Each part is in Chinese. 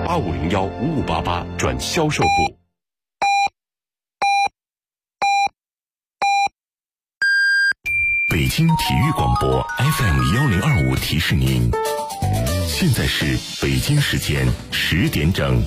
85015588转销售部。北京体育广播 FM1025提示您，现在是北京时间10点整。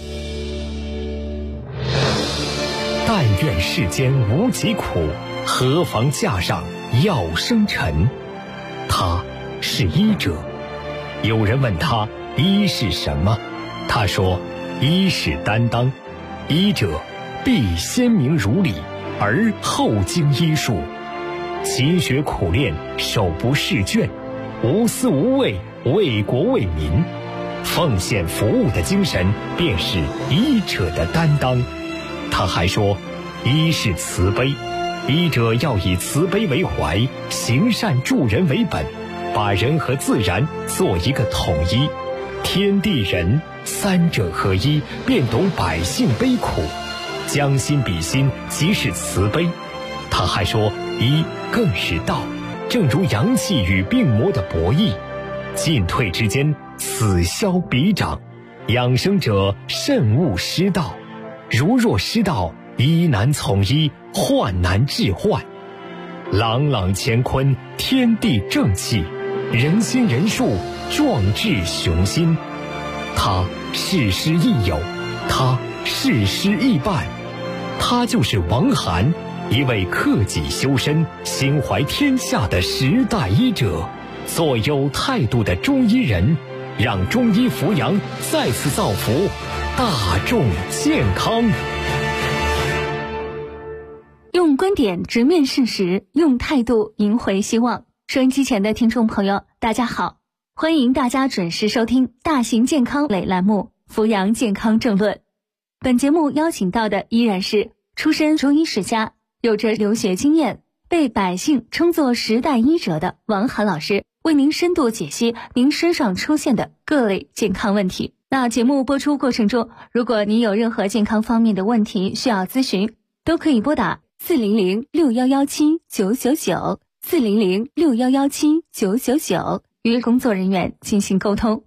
但愿世间无疾苦，何妨架上药生尘。他是医者。有人问他医是什么，他说医是担当，医者必先明如理，而后经医术，勤学苦练，手不释卷，无私无畏，为国为民，奉献服务的精神便是医者的担当。他还说医是慈悲，医者要以慈悲为怀，行善助人为本，把人和自然做一个统一，天地人三者合一，便懂百姓悲苦，将心比心，即是慈悲。他还说医更是道，正如阳气与病魔的博弈，进退之间，此消彼长，养生者慎勿失道，如若失道，医难从医，患难治患。朗朗乾坤，天地正气，人心人术，壮志雄心。他事师亦友，他事师亦伴，他就是王涵，一位克己修身、心怀天下的时代医者，做有态度的中医人，让中医扶阳再次造福大众健康。 用观点直面事实，用态度赢回希望。收音机前的听众朋友，大家好，欢迎大家准时收听大型健康类栏目《扶阳健康政论》。本节目邀请到的依然是出身中医世家，有着留学经验，被百姓称作时代医者的王涵老师，为您深度解析您身上出现的各类健康问题。那节目播出过程中，如果您有任何健康方面的问题需要咨询，都可以拨打400611799 400611799与工作人员进行沟通。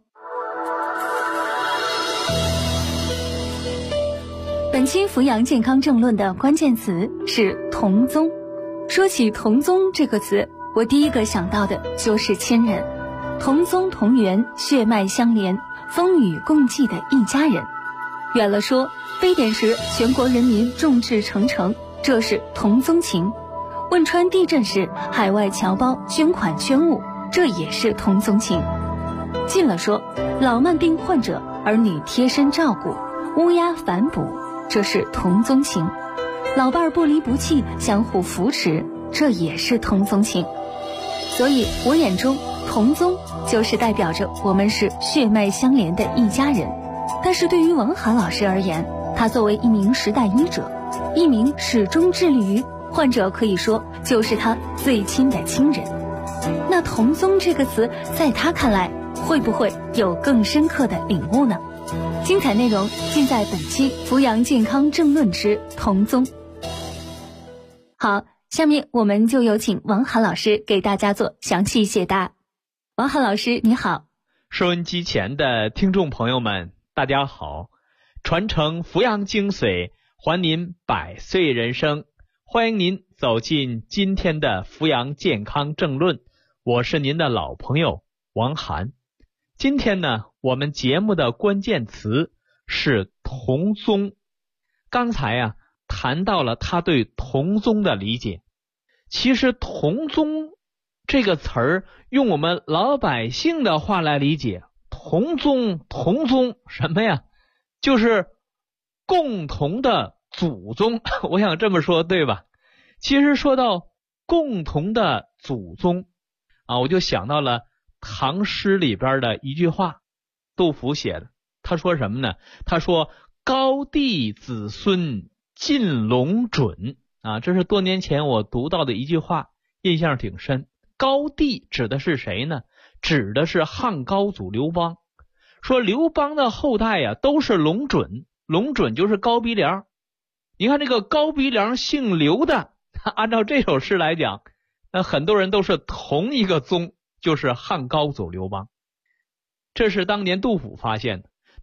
本期扶阳健康政论的关键词是同宗。说起同宗这个词，我第一个想到的就是亲人，同宗同源，血脉相连，风雨共济的一家人。远了说，非典时全国人民众志成城，这是同宗情；汶川地震时海外侨胞捐款捐物，这也是同宗情。近了说，老慢病患者儿女贴身照顾，乌鸦反哺，这是同宗情；老伴不离不弃，相互扶持，这也是同宗情。所以我眼中同宗就是代表着我们是血脉相连的一家人。但是对于王涵老师而言，他作为一名时代医者，一名始终致力于患者，可以说就是他最亲的亲人。那同宗这个词在他看来会不会有更深刻的领悟呢？精彩内容尽在本期扶阳健康政论之同宗。好，下面我们就有请王涵老师给大家做详细解答。王涵老师你好。 收音机前的听众朋友们大家好，传承扶阳精髓，还您100岁人生，欢迎您走进今天的扶阳健康政论，我是您的老朋友王涵。今天呢，我们节目的关键词是同宗。刚才谈到了他对同宗的理解。其实同宗这个词儿，用我们老百姓的话来理解，同宗什么呀？就是共同的祖宗，我想这么说对吧？其实说到共同的祖宗我就想到了唐诗里边的一句话，杜甫写的。他说什么呢？他说高帝子孙近龙准这是多年前我读到的一句话，印象挺深。高帝指的是谁呢？指的是汉高祖刘邦。说刘邦的后代都是龙准，龙准就是高鼻梁。你看这个高鼻梁姓刘的，按照这首诗来讲，那很多人都是同一个宗，就是汉高祖刘邦。这是当年杜甫发现的。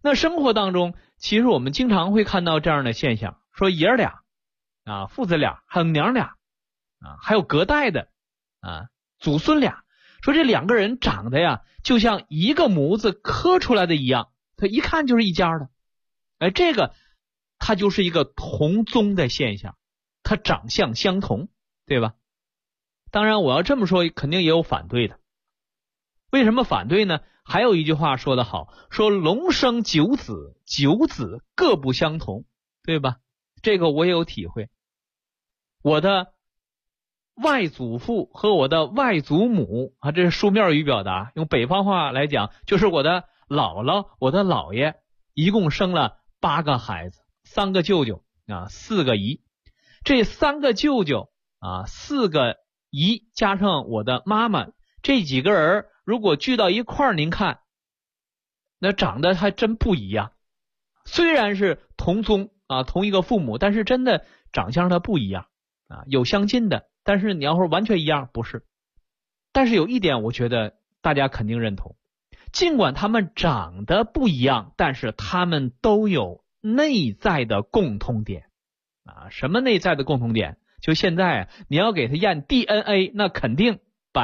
那生活当中，其实我们经常会看到这样的现象，说爷儿俩啊，父子俩，还有娘俩啊，还有隔代的啊，祖孙俩，说这两个人长得呀，就像一个模子刻出来的一样，他一看就是一家的。这个它就是一个同宗的现象，它长相相同，对吧？当然我要这么说肯定也有反对的。为什么反对呢？还有一句话说得好，说龙生九子，九子各不相同，对吧？这个我也有体会。我的外祖父和我的外祖母啊，这是书面语表达，用北方话来讲，就是我的姥姥、我的姥爷，一共生了8个孩子，3个舅舅啊，4个姨。这3个舅舅啊，4个姨加上我的妈妈，这几个人如果聚到一块儿，您看那长得还真不一样。虽然是同宗啊，同一个父母，但是真的长相它不一样啊，有相近的，但是你要说完全一样不是。但是有一点我觉得大家肯定认同，尽管他们长得不一样，但是他们都有内在的共同点啊。什么内在的共同点？就现在你要给他验 DNA， 那肯定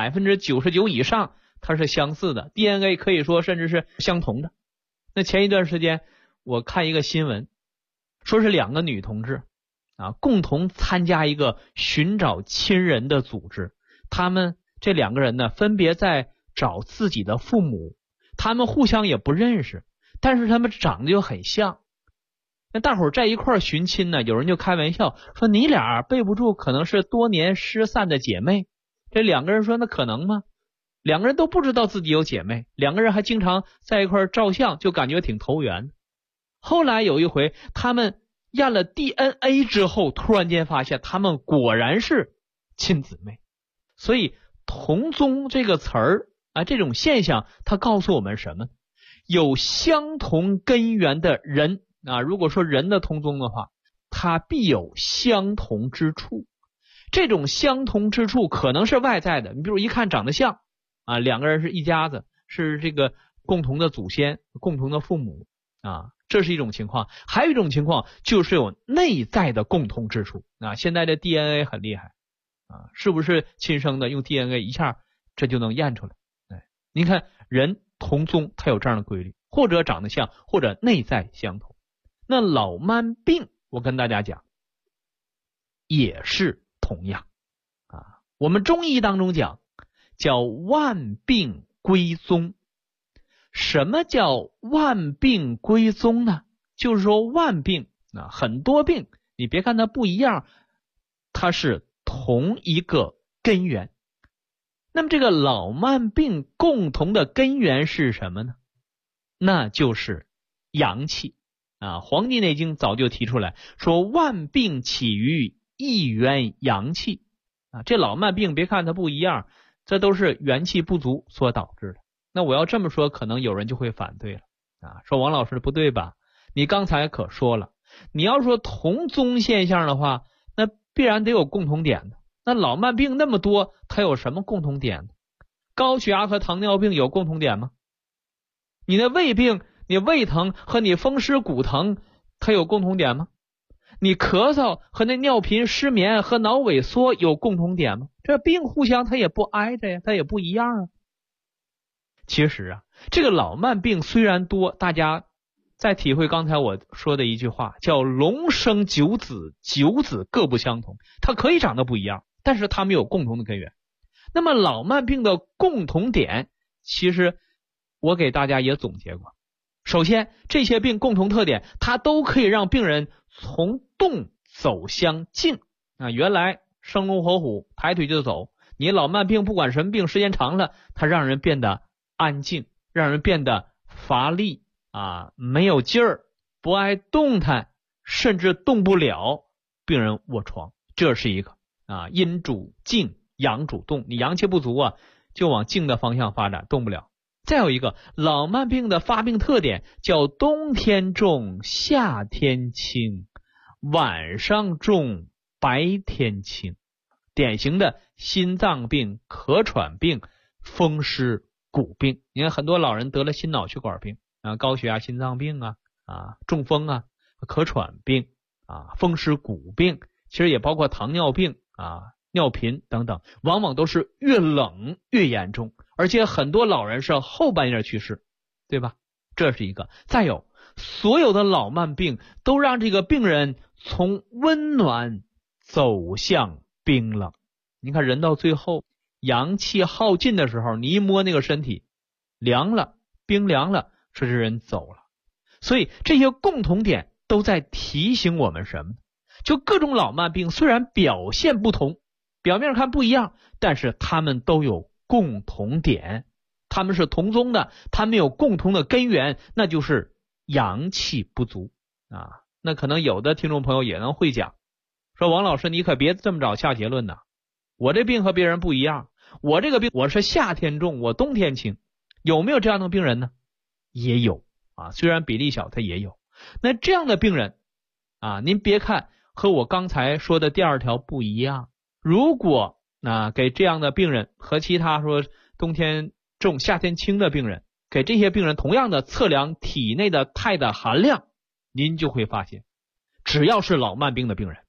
99%以上它是相似的， DNA 可以说甚至是相同的。那前一段时间我看一个新闻，说是2个女同志啊，共同参加一个寻找亲人的组织。他们这2个人呢，分别在找自己的父母，他们互相也不认识，但是他们长得又很像。那大伙儿在一块儿寻亲呢，有人就开玩笑说，你俩背不住可能是多年失散的姐妹。这2个人说，那可能吗？2个人都不知道自己有姐妹，2个人还经常在一块儿照相，就感觉挺投缘。后来有一回他们验了 DNA 之后，突然间发现他们果然是亲姊妹。所以同宗这个词儿啊，这种现象它告诉我们什么？有相同根源的人啊，如果说人的同宗的话，他必有相同之处。这种相同之处可能是外在的，你比如一看长得像啊，2个人是一家子，是这个共同的祖先、共同的父母啊，这是一种情况。还有一种情况就是有内在的共同之处啊。现在的 DNA 很厉害啊，是不是亲生的，用 DNA 一下这就能验出来。您看人同宗它有这样的规律，或者长得像，或者内在相同。那老慢病我跟大家讲也是同样啊。我们中医当中讲叫万病归宗。什么叫万病归宗呢？就是说万病啊，很多病你别看它不一样，它是同一个根源。那么这个老慢病共同的根源是什么呢？那就是阳气啊。《黄帝内经》早就提出来说，万病起于一元阳气啊。这老慢病别看它不一样，这都是元气不足所导致的。那我要这么说，可能有人就会反对了啊，说王老师不对吧？你刚才可说了，你要说同宗现象的话，那必然得有共同点的。那老慢病那么多，它有什么共同点呢？高血压和糖尿病有共同点吗？你的胃病，你胃疼和你风湿骨疼，它有共同点吗？你咳嗽和那尿频失眠和脑萎缩有共同点吗？这病互相它也不挨着呀，它也不一样啊。其实啊，这个老慢病虽然多，大家再体会刚才我说的一句话，叫龙生九子，九子各不相同。它可以长得不一样，但是它们有共同的根源。那么老慢病的共同点，其实我给大家也总结过。首先，这些病共同特点，它都可以让病人从动走向静啊。原来生龙活虎，抬腿就走，你老慢病不管什么病，时间长了，它让人变得安静，让人变得乏力啊，没有劲儿，不爱动弹，甚至动不了，病人卧床。这是一个啊，阴主静，阳主动，你阳气不足啊，就往静的方向发展，动不了。再有一个，老慢病的发病特点叫冬天重，夏天轻，晚上重，白天轻。典型的心脏病、咳喘病、风湿骨病。你看很多老人得了心脑血管病高血压、心脏病中风咳喘病风湿骨病，其实也包括糖尿病尿频等等，往往都是越冷越严重，而且很多老人是后半夜去世，对吧？这是一个。再有，所有的老慢病都让这个病人从温暖走向冰冷。你看人到最后阳气耗尽的时候，你一摸那个身体凉了，冰凉了，说这人走了。所以这些共同点都在提醒我们什么？就各种老慢病虽然表现不同，表面看不一样，但是他们都有共同点，他们是同宗的，他们有共同的根源，那就是阳气不足那可能有的听众朋友也能会讲，说王老师你可别这么早下结论我这病和别人不一样，我这个病我是夏天重，我冬天轻，有没有这样的病人呢？也有虽然比例小，他也有。那这样的病人您别看和我刚才说的第二条不一样，如果给这样的病人和其他说冬天重夏天轻的病人，给这些病人同样的测量体内的钛的含量，您就会发现只要是老慢病的病人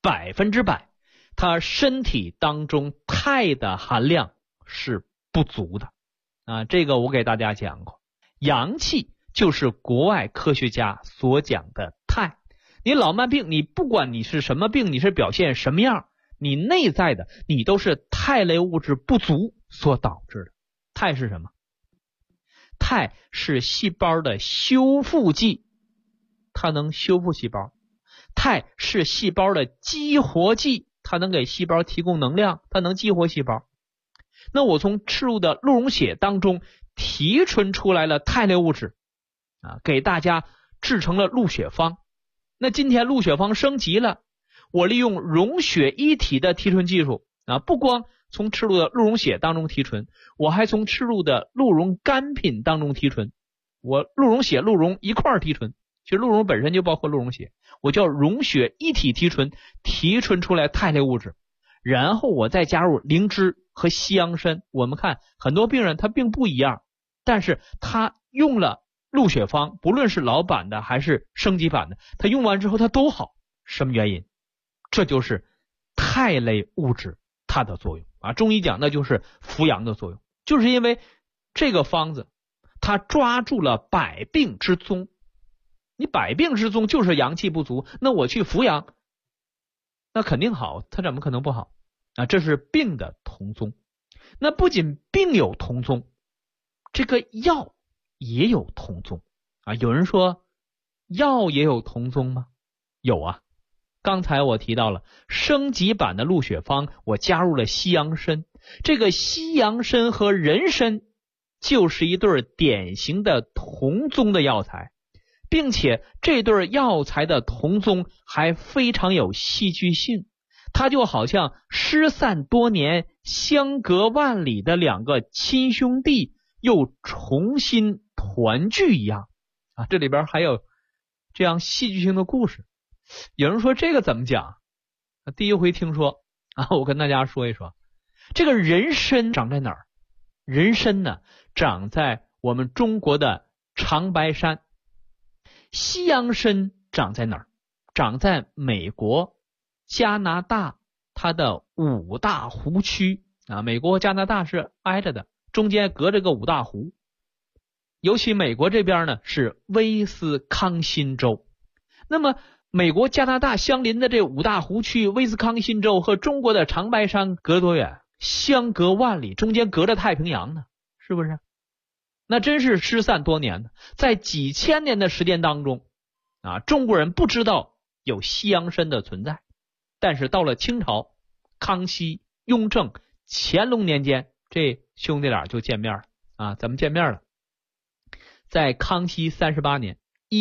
，100%他身体当中钛的含量是不足的这个我给大家讲过，阳气就是国外科学家所讲的钛。你老慢病，你不管你是什么病，你是表现什么样，你内在的你都是钛类物质不足所导致的。钛是什么？钛是细胞的修复剂，它能修复细胞。钛是细胞的激活剂，它能给细胞提供能量，它能激活细胞。那我从吃入的鹿茸血当中提纯出来了钛类物质给大家制成了鹿血方。那今天鹿血方升级了，我利用溶血一体的提纯技术不光从吃入的鹿茸血当中提纯，我还从吃入的鹿茸干品当中提纯，我鹿茸血、鹿茸一块提纯，其实鹿茸本身就包括鹿茸血，我叫溶血一体提纯，提纯出来钛类物质，然后我再加入灵芝和西洋参。我们看很多病人他并不一样，但是他用了鹿血方，不论是老版的还是升级版的，他用完之后他都好。什么原因？这就是肽类物质它的作用中医讲那就是扶阳的作用，就是因为这个方子它抓住了百病之宗。你百病之宗就是阳气不足，那我去扶阳那肯定好，它怎么可能不好这是病的同宗。那不仅病有同宗，这个药也有同宗有人说药也有同宗吗？有刚才我提到了升级版的鹿血方，我加入了西洋参，这个西洋参和人参就是一对典型的同宗的药材，并且这对药材的同宗还非常有戏剧性，它就好像失散多年相隔万里的两个亲兄弟又重新团聚一样这里边还有这样戏剧性的故事。有人说这个怎么讲？第一回听说我跟大家说一说，这个人参长在哪儿？人参呢长在我们中国的长白山。西洋参长在哪儿？长在美国、加拿大它的五大湖区美国和加拿大是挨着的，中间隔着个五大湖。尤其美国这边呢是威斯康辛州，那么美国加拿大相邻的这五大湖区，威斯康辛州和中国的长白山隔多远？相隔万里，中间隔着太平洋呢，是不是？那真是失散多年呢。在几千年的时间当中中国人不知道有西洋参的存在，但是到了清朝康熙、雍正、乾隆年间，这兄弟俩就见面了怎么见面了？在康熙38年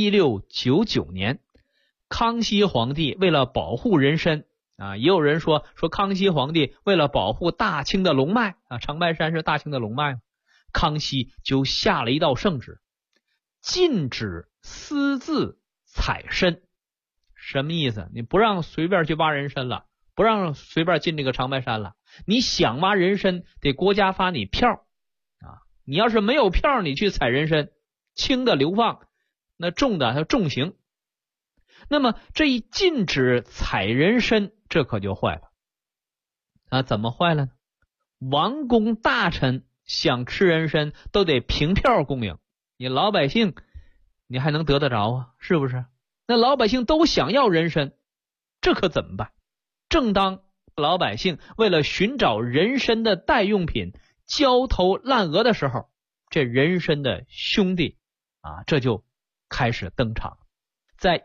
1699年，康熙皇帝为了保护人参也有人说康熙皇帝为了保护大清的龙脉长白山是大清的龙脉，康熙就下了一道圣旨，禁止私自采参。什么意思？你不让随便去挖人参了，不让随便进这个长白山了，你想挖人参得国家发你票你要是没有票你去采人参轻的流放，那重的还重刑。那么这一禁止采人参，这可就坏了啊！怎么坏了呢？王公大臣想吃人参都得凭票供应，你老百姓你还能得得着啊？是不是？那老百姓都想要人参，这可怎么办？正当老百姓为了寻找人参的代用品焦头烂额的时候，这人参的兄弟啊，这就开始登场。在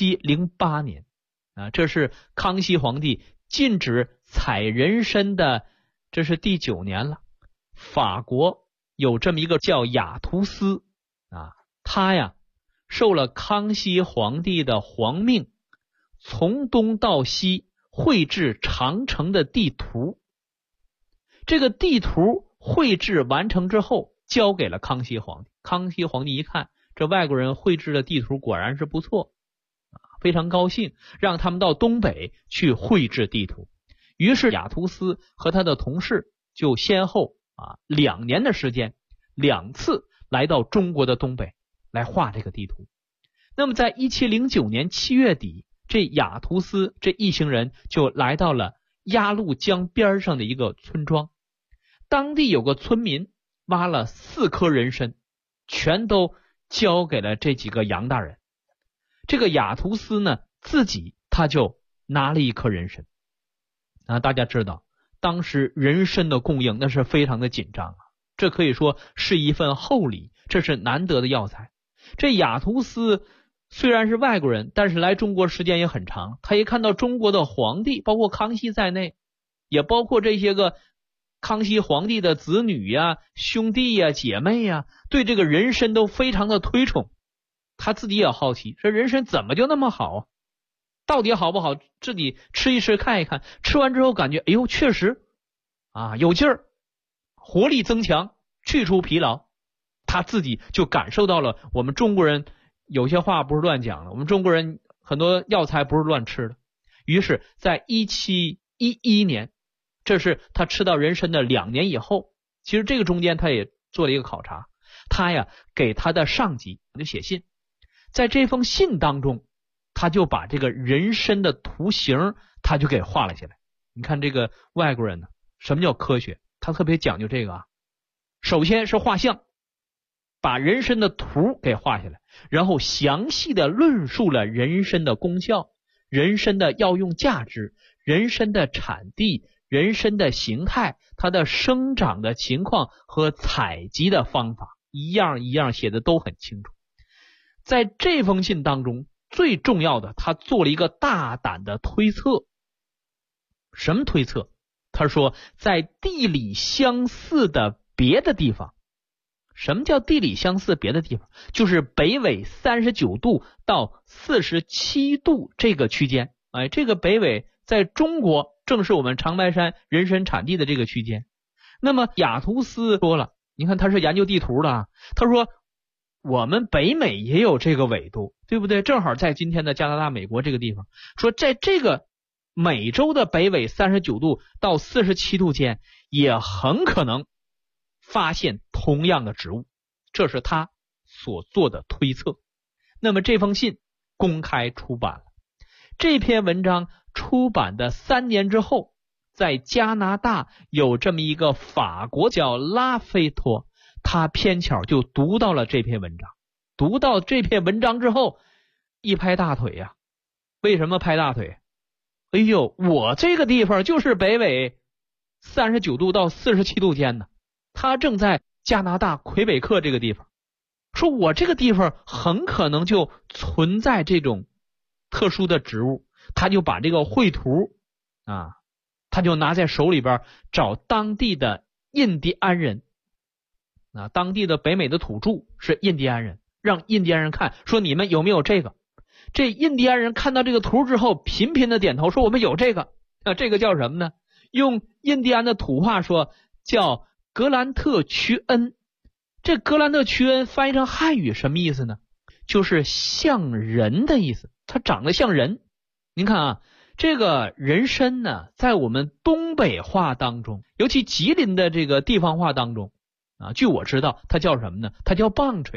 1708年啊，这是康熙皇帝禁止采人参的，这是第9年了。法国有这么一个叫雅图斯啊，他呀受了康熙皇帝的皇命，从东到西绘制长城的地图。这个地图绘制完成之后，交给了康熙皇帝。康熙皇帝一看，这外国人绘制的地图果然是不错，非常高兴，让他们到东北去绘制地图。于是雅图斯和他的同事就先后2年的时间2次来到中国的东北来画这个地图。那么在1709年7月底，这雅图斯这一行人就来到了鸭绿江边上的一个村庄。当地有个村民挖了4颗人参，全都交给了这几个杨大人。这个雅图斯呢，自己他就拿了1颗人参啊。大家知道当时人参的供应那是非常的紧张啊，这可以说是一份厚礼，这是难得的药材。这雅图斯虽然是外国人，但是来中国时间也很长，他一看到中国的皇帝，包括康熙在内，也包括这些个康熙皇帝的子女呀、兄弟呀、姐妹呀，对这个人参都非常的推崇。他自己也好奇，这人参怎么就那么好啊？到底好不好？自己吃一吃看一看，吃完之后感觉哎呦，确实啊有劲儿，活力增强，去除疲劳。他自己就感受到了我们中国人有些话不是乱讲的，我们中国人很多药材不是乱吃的。于是在1711年，这是他吃到人参的2年以后，其实这个中间他也做了一个考察，他呀给他的上级就写信，在这封信当中，他就把这个人参的图形他就给画了下来。你看这个外国人呢，什么叫科学？他特别讲究这个啊。首先是画像，把人参的图给画下来，然后详细的论述了人参的功效、人参的药用价值、人参的产地、人参的形态、它的生长的情况和采集的方法，一样一样写的都很清楚。在这封信当中，最重要的，他做了一个大胆的推测。什么推测？他说在地理相似的别的地方。什么叫地理相似别的地方？就是北纬39度到47度这个区间。这个北纬在中国正是我们长白山人参产地的这个区间。那么雅图斯说了，你看他是研究地图的啊，他说我们北美也有这个纬度，对不对？正好在今天的加拿大、美国这个地方，说在这个美洲的北纬39度到47度间也很可能发现同样的植物，这是他所做的推测。那么这封信公开出版了，这篇文章出版的3年之后，在加拿大有这么一个法国叫拉菲托，他偏巧就读到了这篇文章。读到这篇文章之后，一拍大腿呀。为什么拍大腿？哎呦，我这个地方就是北纬39度到47度间呢。他正在加拿大魁北克这个地方，说我这个地方很可能就存在这种特殊的植物。他就把这个绘图他就拿在手里边，找当地的印第安人当地的北美的土著是印第安人，让印第安人看，说你们有没有这个。这印第安人看到这个图之后频频的点头，说我们有这个。这个叫什么呢？用印第安的土话说叫格兰特屈恩。这格兰特屈恩翻译成汉语什么意思呢？就是像人的意思，它长得像人。您看啊，这个人参呢，在我们东北话当中，尤其吉林的这个地方话当中据我知道它叫什么呢？它叫棒槌。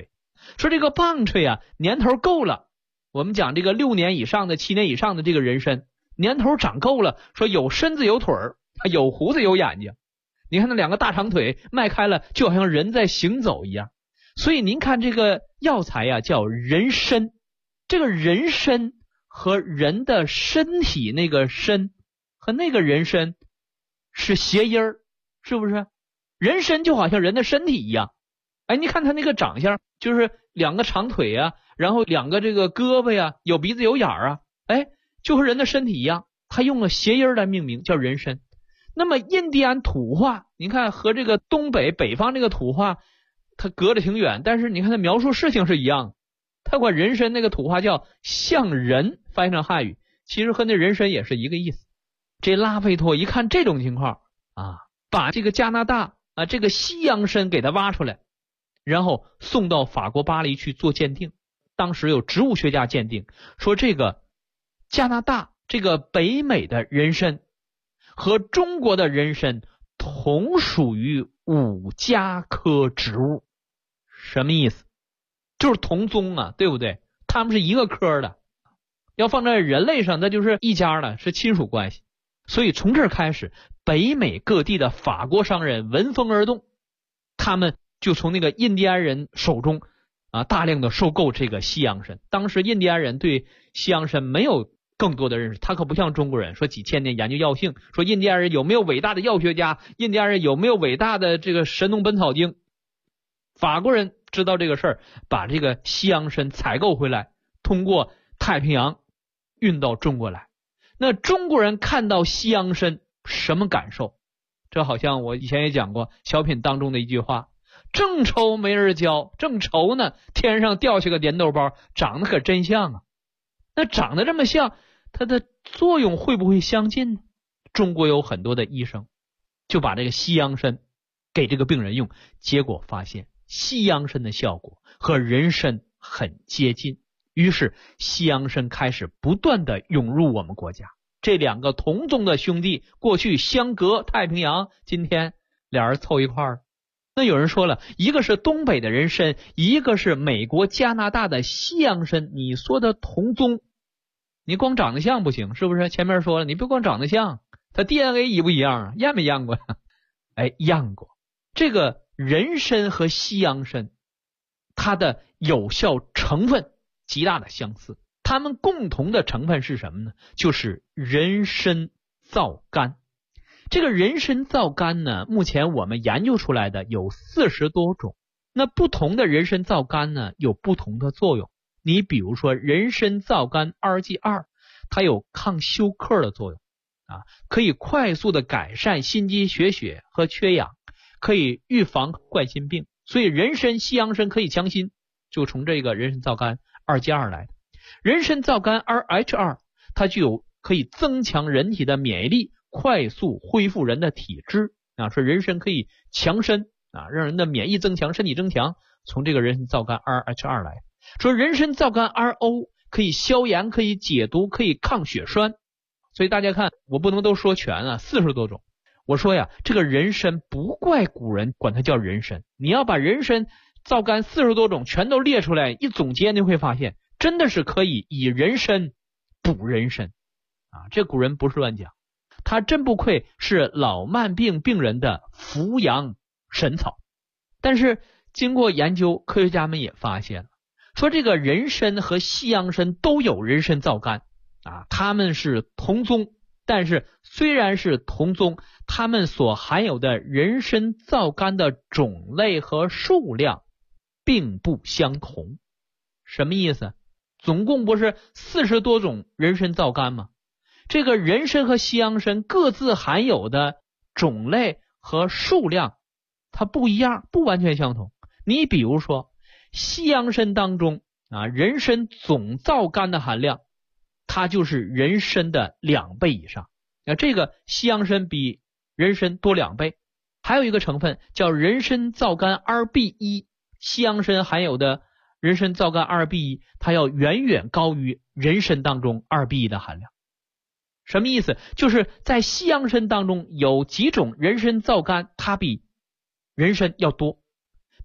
说这个棒槌啊，年头够了，我们讲这个6年以上的、7年以上的这个人参，年头长够了，说有身子有腿儿，有胡子有眼睛，你看那2个大长腿迈开了，就好像人在行走一样。所以您看这个药材呀，叫人参，这个人参和人的身体那个参和那个人参是谐音儿，是不是？人参就好像人的身体一样，哎，你看他那个长相，就是2个长腿啊，然后2个这个胳膊呀，有鼻子有眼儿啊，哎，就和人的身体一样，他用了谐音来命名，叫人参。那么印第安土话，您看和这个东北北方这个土话它隔着挺远，但是你看它描述事情是一样的。他管人参那个土话叫像人，翻译成汉语其实和那人参也是一个意思。这拉菲托一看这种情况啊，把这个加拿大啊这个西洋参给它挖出来，然后送到法国巴黎去做鉴定。当时有植物学家鉴定说，这个加拿大这个北美的人参和中国的人参同属于五加科植物。什么意思？就是同宗啊，对不对？他们是一个科的，要放在人类上那就是一家了，是亲属关系。所以从这儿开始，北美各地的法国商人闻风而动，他们就从那个印第安人手中啊大量的收购这个西洋参。当时印第安人对西洋参没有更多的认识，他可不像中国人说几千年研究药性，说印第安人有没有伟大的药学家，印第安人有没有伟大的这个神农本草经。法国人知道这个事儿，把这个西洋参采购回来，通过太平洋运到中国来。那中国人看到西洋参什么感受？这好像我以前也讲过小品当中的一句话，正愁没人教，正愁呢天上掉下个粘豆包，长得可真像啊。那长得这么像，它的作用会不会相近呢？中国有很多的医生就把这个西洋参给这个病人用，结果发现西洋参的效果和人参很接近，于是西洋参开始不断的涌入我们国家。这2个同宗的兄弟过去相隔太平洋，今天俩人凑一块儿。那有人说了，一个是东北的人参，一个是美国加拿大的西洋参，你说的同宗，你光长得像不行，是不是？前面说了，你不光长得像，它 DNA 一不一样啊？验没验过？哎，验过。这个人参和西洋参它的有效成分极大的相似，它们共同的成分是什么呢？就是人参皂苷。这个人参皂苷呢，目前我们研究出来的有40多种。那不同的人参皂苷呢，有不同的作用。你比如说人参皂苷 2G2， 它有抗休克的作用啊，可以快速的改善心肌血血和缺氧，可以预防冠心病。所以人参西洋参可以强心，就从这个人参皂苷 2G2 来的。人参皂苷 2H2， 它具有可以增强人体的免疫力，快速恢复人的体质啊。说人参可以强身啊，让人的免疫增强，身体增强，从这个人参皂苷 2H2 来。说人参皂苷 RO 可以消炎，可以解毒，可以抗血栓。所以大家看，我不能都说全啊，40多种。我说呀，这个人参不怪古人管它叫人参，你要把人参皂苷40多种全都列出来，一总结你会发现真的是可以以人参补人参啊！这古人不是乱讲，他真不愧是老慢病病人的扶阳神草。但是经过研究，科学家们也发现了，说这个人参和西洋参都有人参皂苷啊，它们是同宗，但是虽然是同宗，它们所含有的人参皂苷的种类和数量并不相同。什么意思？总共不是40多种人参皂苷吗？这个人参和西洋参各自含有的种类和数量它不一样，不完全相同。你比如说西洋参当中啊，人参总皂苷的含量它就是人参的2倍以上，这个西洋参比人参多2倍。还有一个成分叫人参皂苷 2B1， 西洋参含有的人参皂苷 2B1 它要远远高于人参当中 2B1 的含量。什么意思？就是在西洋参当中有几种人参皂苷它比人参要多，但是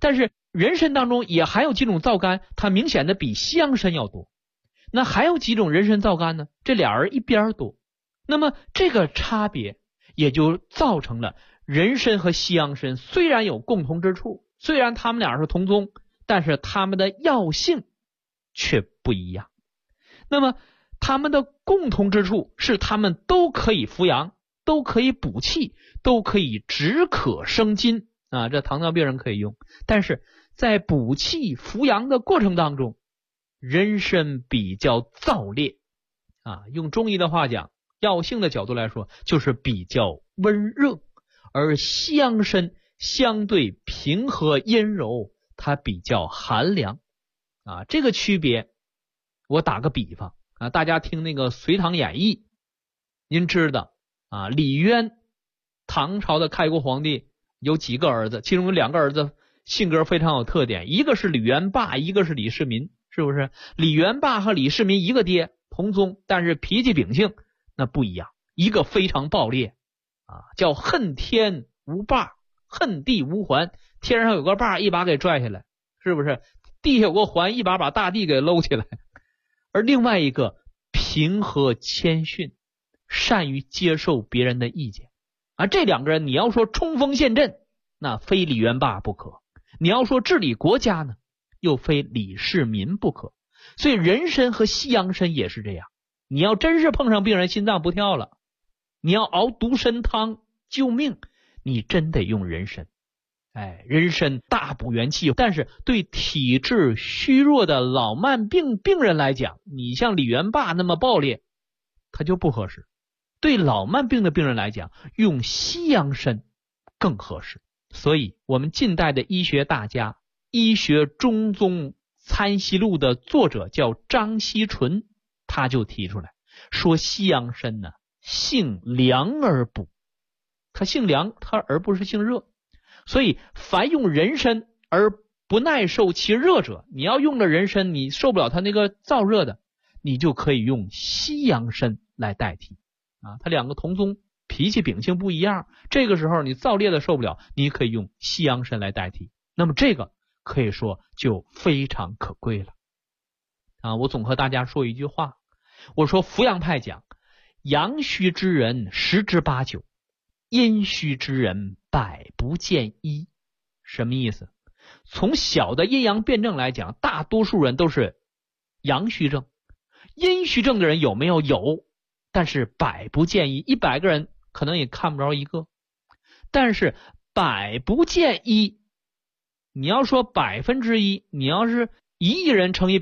人参当中也还有几种皂苷，它明显的比西洋参要多。那还有几种人参皂苷呢？这俩人一边多。那么这个差别也就造成了人参和西洋参虽然有共同之处，虽然他们俩是同宗，但是他们的药性却不一样。那么他们的共同之处是他们都可以扶阳，都可以补气，都可以止渴生津啊，这糖尿病人可以用。但是在补气扶阳的过程当中，人参比较燥烈啊，用中医的话讲，药性的角度来说就是比较温热，而西洋参相对平和阴柔，它比较寒凉啊。这个区别我打个比方啊，大家听那个《隋唐演义》，您知道啊，李渊唐朝的开国皇帝有几个儿子，其中有2个儿子性格非常有特点，一个是李元霸，一个是李世民，是不是？李元霸和李世民一个爹同宗，但是脾气秉性那不一样，一个非常暴烈啊，叫恨天无霸，恨地无环，天上有个霸一把给拽下来，是不是？地下有个环一把把大地给搂起来。而另外一个平和谦逊，善于接受别人的意见啊。这2个人你要说冲锋陷阵，那非李元霸不可，你要说治理国家呢，又非李世民不可。所以人参和西洋参也是这样，你要真是碰上病人心脏不跳了，你要熬独参汤救命，你真得用人参。人参大补元气，但是对体质虚弱的老慢病病人来讲，你像李元霸那么暴烈，它就不合适。对老慢病的病人来讲，用西洋参更合适。所以我们近代的医学大家，《医学中宗参析录》的作者叫张锡纯，他就提出来说，西洋参呢性凉而补，它性凉，它而不是性热。所以凡用人参而不耐受其热者，你要用了人参你受不了它那个燥热的，你就可以用西洋参来代替啊。它2个同宗，脾气秉性不一样，这个时候你燥烈的受不了，你可以用西洋参来代替。那么这个可以说就非常可贵了啊。我总和大家说一句话，我说扶阳派讲，阳虚之人10之8九，阴虚之人百不见一。什么意思？从小的阴阳辩证来讲，大多数人都是阳虚症，阴虚症的人有没有？有，但是百不见一，100个人可能也看不着一个。但是百不见一，你要说1%，你要是1亿人乘以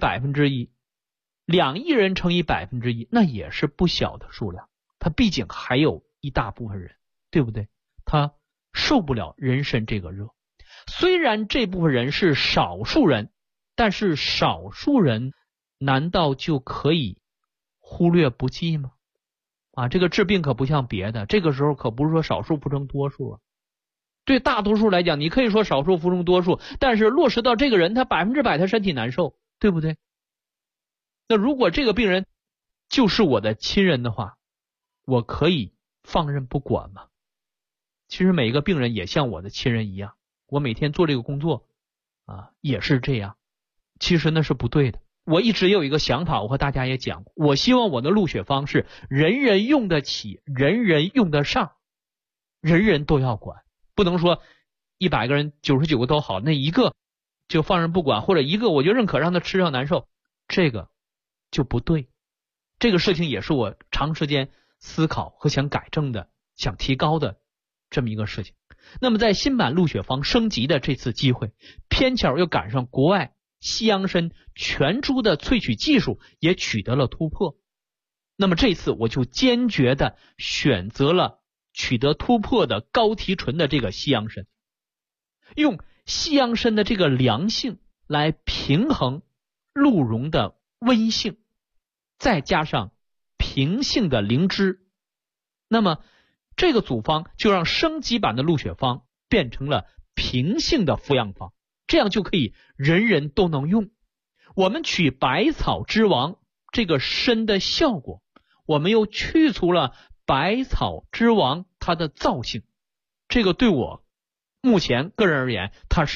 1%，2亿人乘以1%，那也是不小的数量。它毕竟还有一大部分人，对不对？他受不了人参这个热。虽然这部分人是少数人，但是少数人难道就可以忽略不计吗？啊，这个治病可不像别的，这个时候可不是说少数服从多数啊。对大多数来讲，你可以说少数服从多数，但是落实到这个人，他100%他身体难受，对不对？那如果这个病人就是我的亲人的话，我可以放任不管吗？其实每一个病人也像我的亲人一样，我每天做这个工作啊，也是这样。其实那是不对的。我一直有一个想法，我和大家也讲过，我希望我的录血方是人人用得起，人人用得上，人人都要管，不能说100个人99个都好，那一个就放任不管，或者一个我就认可让他吃上难受，这个就不对。这个事情也是我长时间思考和想改正的，想提高的这么一个事情。那么在新版录血方升级的这次机会，偏巧又赶上国外西洋参全株的萃取技术也取得了突破，那么这次我就坚决的选择了取得突破的高提纯的这个西洋参，用西洋参的这个凉性来平衡鹿茸的温性，再加上平性的灵芝，那么这个组方就让升级版的录血方变成了平性的服阳方，这样就可以人人都能用。我们取百草之王这个参的效果，我们又去除了百草之王它的燥性，这个对我目前个人而言它是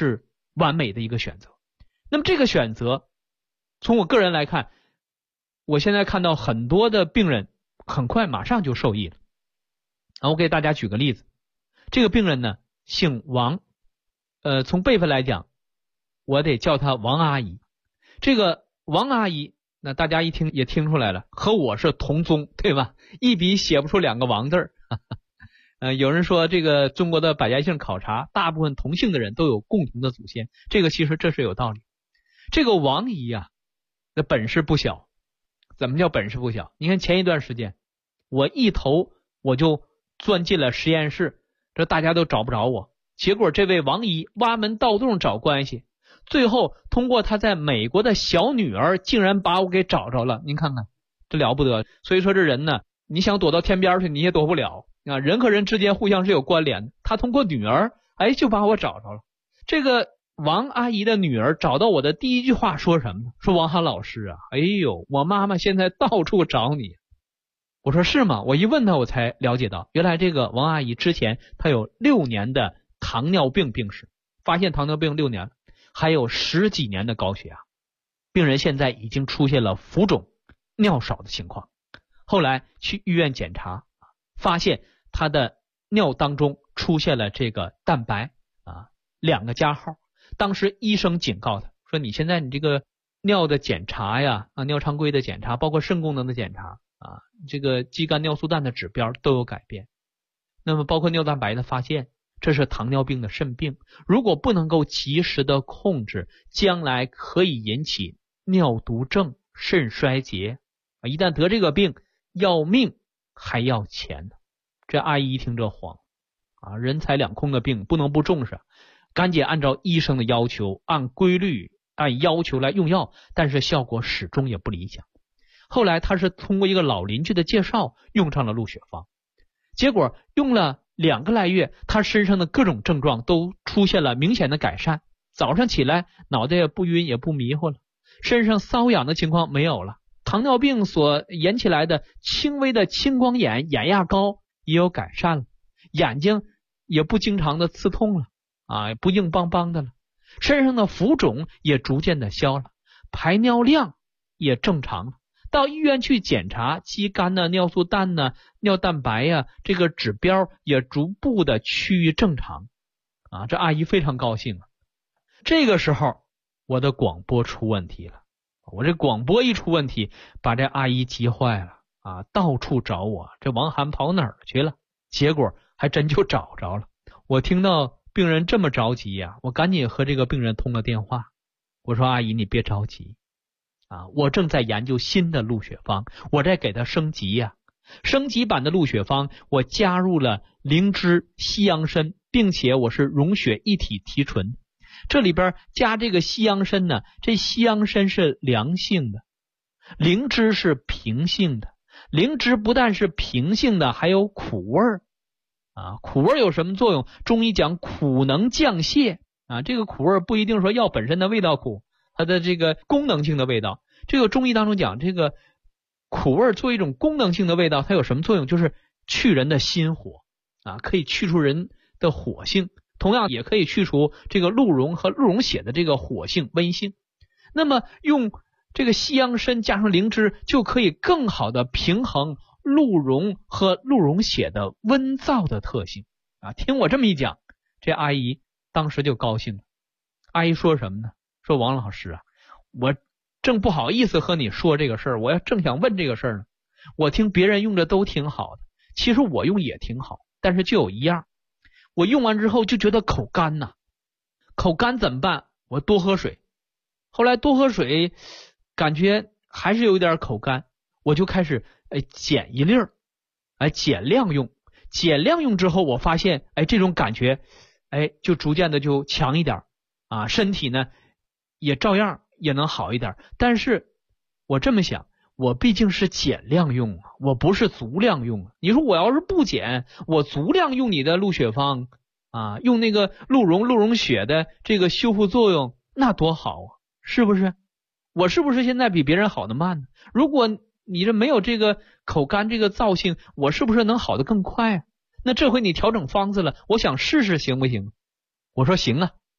完美的一个选择。那么这个选择从我个人来看，我现在看到很多的病人很快马上就受益了。我给大家举个例子，这个病人呢姓王，从辈分来讲我得叫她王阿姨。这个王阿姨那大家一听也听出来了，和我是同宗，对吧？一笔写不出两个王字儿。有人说这个中国的百家姓考察，大部分同姓的人都有共同的祖先，这个其实这是有道理。这个王姨啊，那本事不小。怎么叫本事不小？你看前一段时间我一头我就钻进了实验室，这大家都找不着我，结果这位王姨挖门盗洞找关系，最后通过她在美国的小女儿竟然把我给找着了。您看看这了不得。所以说这人呢，你想躲到天边去你也躲不了啊，人和人之间互相是有关联的。他通过女儿就把我找着了。这个王阿姨的女儿找到我的第一句话说什么呢？说王涵老师啊，我妈妈现在到处找你。我说是吗？我一问她我才了解到，原来这个王阿姨之前她有6年的糖尿病病史，发现糖尿病6年，还有10几年的高血压。病人现在已经出现了浮肿、尿少的情况。后来去医院检查，发现她的尿当中出现了这个蛋白2个加号。当时医生警告他说，你现在你这个尿的检查呀，尿常规的检查，包括肾功能的检查这个肌酐尿素氮的指标都有改变。那么包括尿蛋白的发现，这是糖尿病的肾病，如果不能够及时的控制，将来可以引起尿毒症、肾衰竭一旦得这个病，要命还要钱。这阿姨一听这慌人财两空的病不能不重视，赶紧按照医生的要求，按规律按要求来用药，但是效果始终也不理想。后来他是通过一个老邻居的介绍用上了鹿血芳，结果用了2个来月，他身上的各种症状都出现了明显的改善。早上起来脑袋也不晕也不迷糊了，身上瘙痒的情况没有了，糖尿病所引起来的轻微的青光眼、眼压高也有改善了，眼睛也不经常的刺痛了不硬邦邦的了，身上的浮肿也逐渐的消了，排尿量也正常了。到医院去检查肌酐尿素氮尿蛋白这个指标也逐步的趋于正常这阿姨非常高兴。这个时候我的广播出问题了，我这广播一出问题，把这阿姨急坏了到处找我，这王涵跑哪儿去了？结果还真就找着了。我听到病人这么着急我赶紧和这个病人通了电话。我说阿姨你别着急我正在研究新的鹿血芳，我在给它升级升级版的鹿血芳我加入了灵芝、西洋参，并且我是溶血一体提纯。这里边加这个西洋参呢，这西洋参是凉性的，灵芝是平性的。灵芝不但是平性的，还有苦味苦味有什么作用？中医讲苦能降泻这个苦味不一定说药本身的味道苦，它的这个功能性的味道。这个中医当中讲，这个苦味作为一种功能性的味道，它有什么作用？就是去人的心火可以去除人的火性，同样也可以去除这个鹿茸和鹿茸血的这个火性温性。那么用这个西洋参加上灵芝，就可以更好的平衡鹿茸和鹿茸血的温燥的特性听我这么一讲，这阿姨当时就高兴了。阿姨说什么呢？说王老师我正不好意思和你说这个事儿，我正想问这个事儿呢。我听别人用的都挺好的，其实我用也挺好，但是就有一样，我用完之后就觉得口干口干怎么办？我多喝水。后来多喝水感觉还是有点口干，我就开始减一粒儿减量用。减量用之后我发现这种感觉就逐渐的就强一点身体呢也照样也能好一点。但是我这么想，我毕竟是减量用我不是足量用你说我要是不减，我足量用你的鹿血芳用那个鹿茸血的这个修复作用，那多好是不是？我是不是现在比别人好的慢呢？如果你这没有这个口干这个燥性，我是不是能好的更快那这回你调整方子了，我想试试行不行？我说行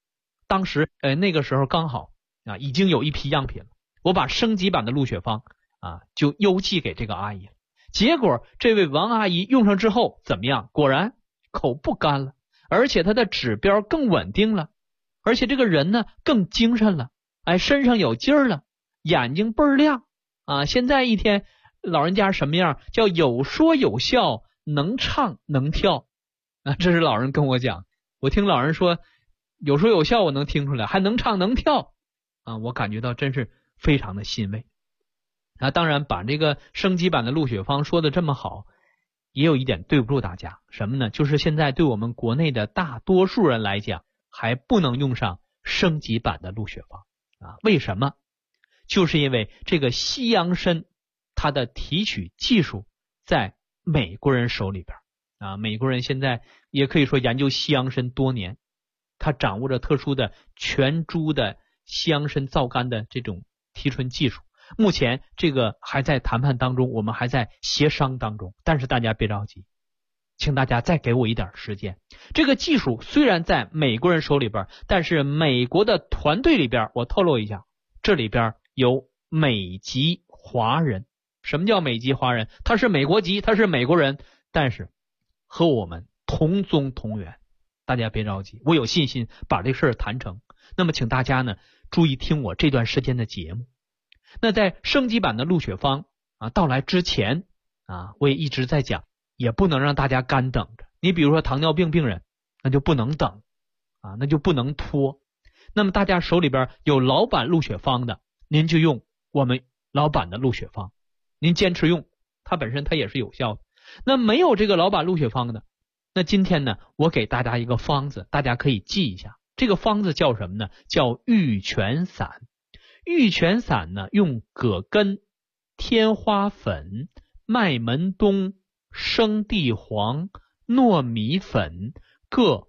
当时那个时候刚好已经有一批样品了，我把升级版的鹿血芳就邮寄给这个阿姨了。结果这位王阿姨用上之后怎么样？果然口不干了，而且她的指标更稳定了，而且这个人呢更精神了，身上有劲儿了，眼睛倍儿亮现在一天老人家什么样？叫有说有笑，能唱能跳这是老人跟我讲。我听老人说有说有笑我能听出来，还能唱能跳我感觉到真是非常的欣慰当然把这个升级版的鹿血芳说的这么好，也有一点对不住大家，什么呢？就是现在对我们国内的大多数人来讲还不能用上升级版的鹿血芳为什么？就是因为这个西洋参它的提取技术在美国人手里边美国人现在也可以说研究西洋参多年，他掌握着特殊的全株的西洋参皂苷的这种提纯技术，目前这个还在谈判当中，我们还在协商当中，但是大家别着急，请大家再给我一点时间。这个技术虽然在美国人手里边，但是美国的团队里边，我透露一下，这里边有美籍华人。什么叫美籍华人？他是美国籍，他是美国人，但是和我们同宗同源。大家别着急，我有信心把这事儿谈成。那么请大家呢注意听我这段时间的节目。那在升级版的鹿血芳到来之前我也一直在讲，也不能让大家干等着。你比如说糖尿病病人，那就不能等那就不能拖。那么大家手里边有老版鹿血芳的，您就用我们老版的鹿血芳，您坚持用，它本身它也是有效的。那没有这个老版鹿血芳的，那今天呢我给大家一个方子，大家可以记一下。这个方子叫什么呢？叫玉泉散。玉泉散呢用葛根、天花粉、麦门冬、生地黄、糯米粉各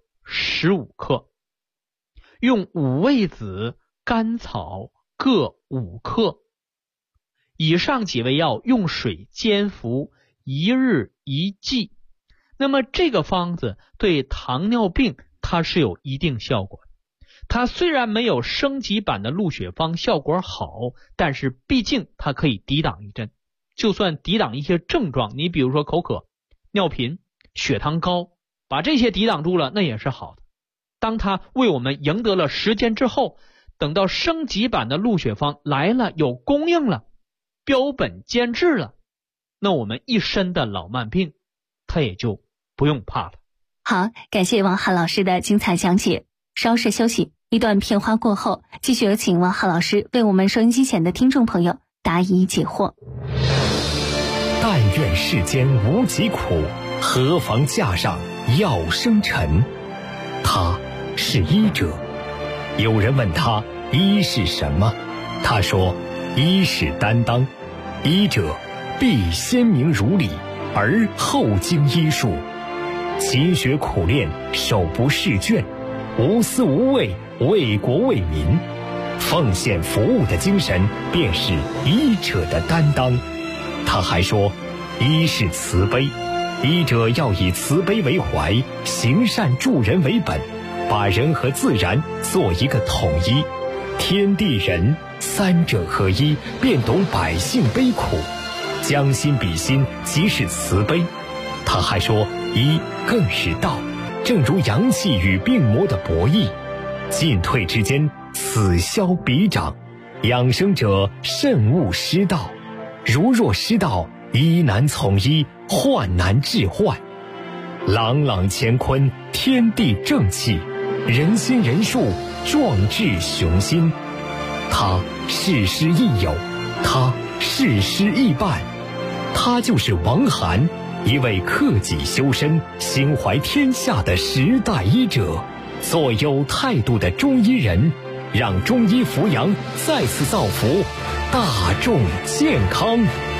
15克，用五味子、甘草各5克。以上几味药用水煎服，1日1剂。那么这个方子对糖尿病它是有一定效果的。它虽然没有升级版的鹿血芳效果好，但是毕竟它可以抵挡一阵。就算抵挡一些症状，你比如说口渴、尿频、血糖高，把这些抵挡住了，那也是好的。当它为我们赢得了时间之后，等到升级版的鹿血芳来了，有供应了，标本兼治了，那我们一身的老慢病它也就不用怕了。 好，感谢王涵老师的精彩讲解。稍事休息，一段片花过后，继续有请王涵老师为我们收音机前的听众朋友答疑解惑。 但愿世间无疾苦，何妨架上药生尘。他是医者。有人问他医是什么，他说医是担当，医者必先明如理，而后经医术，勤学苦练，手不释卷，无私无畏，为国为民，奉献服务的精神便是医者的担当。他还说医是慈悲，医者要以慈悲为怀，行善助人为本，把人和自然做一个统一，天地人三者合一，便懂百姓悲苦，将心比心，即是慈悲。他还说医更是道，正如阳气与病魔的博弈，进退之间，此消彼长，养生者慎勿失道，如若失道，医难从医，患难治患。朗朗乾坤，天地正气，人心人术，壮志雄心。他事师亦友，他事师亦伴，他就是王涵，一位克己修身、心怀天下的时代医者，做有态度的中医人，让中医扶阳再次造福大众健康。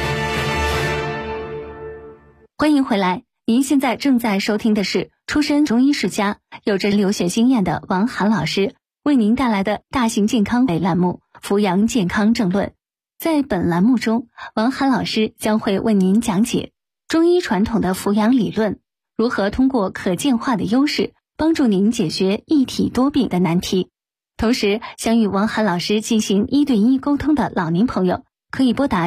欢迎回来，您现在正在收听的是出身中医世家、有着留学经验的王涵老师为您带来的大型健康类栏目《扶阳健康政论》。在本栏目中，王涵老师将会为您讲解中医传统的扶阳理论，如何通过可见化的优势帮助您解决一体多病的难题。 同时，想与王涵老师进行1对1沟通的老年朋友，可以拨打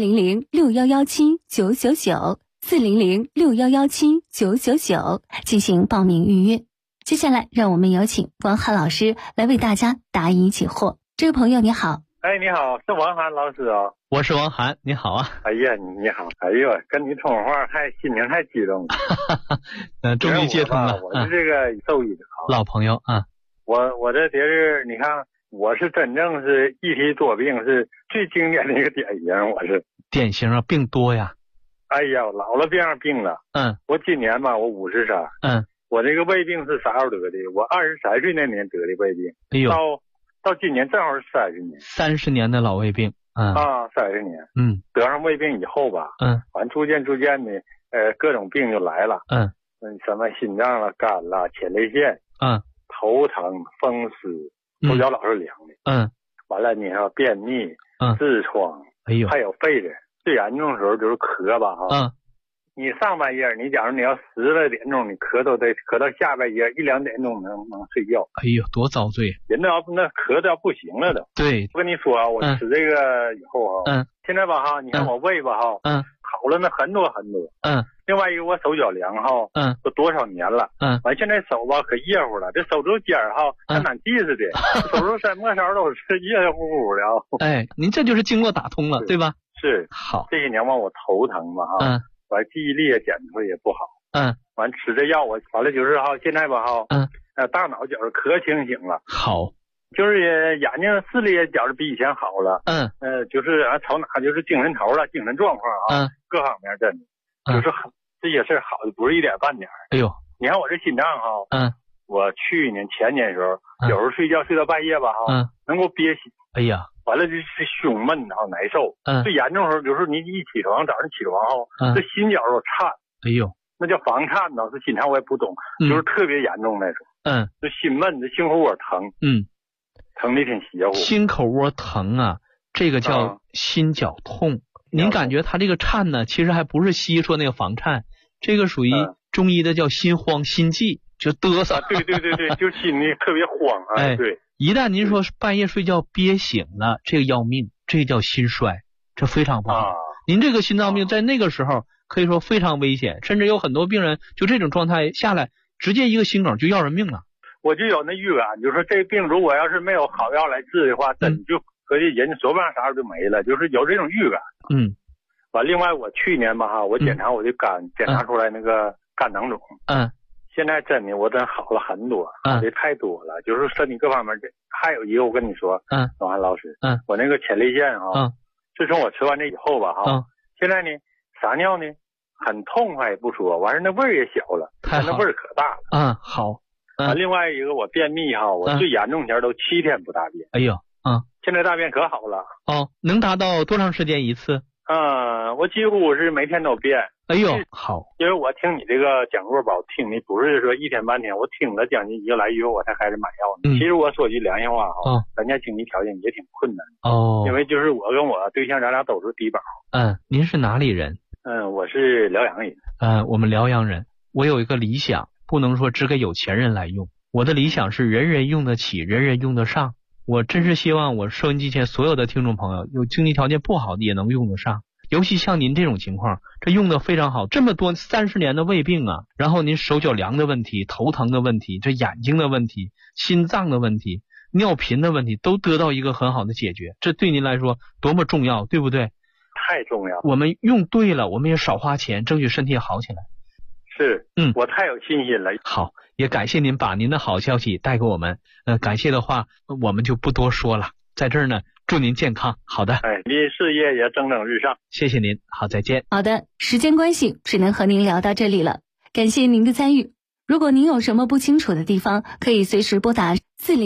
400-6117-999，400-6117-999进行报名预约。接下来，让我们有请王涵老师来为大家答疑解惑。这位朋友你好。 哎，你好，是王涵老师啊。 我是王涵，你好啊。 哎呀，你好，哎呦，跟你通话心情太激动了。 终于接通了。 我是这个兽医的老朋友啊。 我这别是你看，我是真正是一体多病，是最经典的一个典型。我是典型啊，病多呀。 哎呀，老了病了。我今年吧，我53。我这个胃病是啥时候得的？我23岁那年得的胃病。 哎呦。 到今年正好是30年 ，30年的老胃病 ，30年，得上胃病以后吧，完逐渐的，各种病就来了，什么心脏了、肝了、前列腺，头疼、风湿，手脚老是凉的，完了你还便秘，痔疮， 哎呦， 还有肺炎，最严重的时候就是咳吧，你上半夜，你假如你要10来点钟，你咳嗽得咳到下半夜1、2点钟能睡觉。 哎呦，多遭罪！ 人都要那咳的要不行了都。 对， 我跟你说啊，我吃这个以后现在吧你看我胃吧好了那很多。另外一个我手脚凉都多少年了。完现在手吧可热乎了，这手指尖跟暖气似的，手指伸末梢都是热乎乎的。 哎，您这就是经络打通了，对吧？ 是。 好。 这些年吧我头疼吧完记忆力也检测也不好，完吃这药我完了就是现在吧大脑觉着可清醒了， 好， 就是眼睛视力也觉着比以前好了，就是瞅哪就是精神头了，精神状况各方面真的，就是这些事好的不是一点半点。 哎呦， 你看我这心脏我去年前年的时候，有时候睡觉睡到半夜吧能够憋血， 哎呀。 完了就是胸闷难受，最严重的时候就是你一起床，早上起床这心绞都颤， 哎呦， 那叫房颤呢，是心颤我也不懂，就是特别严重那种，就心闷，这心口窝疼，疼的挺邪乎。 心口窝疼啊，这个叫心绞痛。您感觉他这个颤呢，其实还不是西医说那个房颤，这个属于中医的叫心慌心悸，就嘚瑟。 对，就心里特别慌哎， 对。 一旦您说半夜睡觉憋醒了，这个要命，这叫心衰，这非常不好。您这个心脏病在那个时候可以说非常危险，甚至有很多病人就这种状态下来，直接一个心梗就要人命了。 我就有那预感，就是说这病如果要是没有好药来治的话，真就可以人说不上啥时候就没了，就是有这种预感。完，另外我去年吧我检查我的肝，检查出来那个肝囊肿。现在真的我真好了很多，好的太多了，就是身体各方面的。还有一个我跟你说，王涵老师，我那个前列腺自从我吃完这以后吧现在呢撒尿呢很痛快不说，完事那味儿也小了，但那味儿可大了。 好。 另外一个我便秘我最严重前都7天不大便。 哎呦， 现在大便可好了。 能达到多长时间一次？ 我几乎是每天都便。 哎呦，好， 因为我听你这个讲座吧，我听的不是说1天半天，我听了将近1个来月，我才开始买药呢。其实我说句良心话咱家经济条件也挺困难因为就是我跟我对象咱俩都是低保。 您是哪里人？ 我是辽阳人。 我们辽阳人。我有一个理想，不能说只给有钱人来用，我的理想是人人用得起，人人用得上。我真是希望我收音机前所有的听众朋友，有经济条件不好的也能用得上。尤其像您这种情况，这用的非常好，这么多30年的胃病然后您手脚凉的问题，头疼的问题，这眼睛的问题，心脏的问题，尿频的问题都得到一个很好的解决，这对您来说多么重要，对不对？ 太重要。 我们用对了，我们也少花钱，争取身体好起来。 是，我太有信心了。 好，也感谢您把您的好消息带给我们。感谢的话，我们就不多说了。在这儿呢，祝您健康。好的， 您事业也蒸蒸日上。 谢谢您，好，再见。 好的，时间关系，只能和您聊到这里了。感谢您的参与。如果您有什么不清楚的地方，可以随时拨打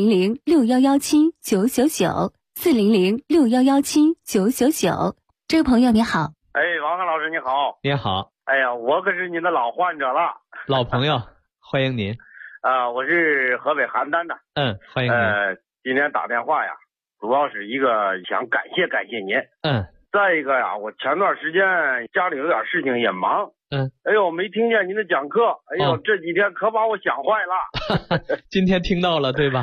400-6117-999，400-6117-999。这位朋友你好。 王涵老师你好。 你好。 哎呀，我可是您的老患者了。 老朋友，欢迎您。 我是河北邯郸的。 欢迎您。 今天打电话呀，主要是一个想感谢您。再一个呀，我前段时间家里有点事情也忙。哎呦，没听见您的讲课。哎呦，这几天可把我想坏了。 今天听到了对吧？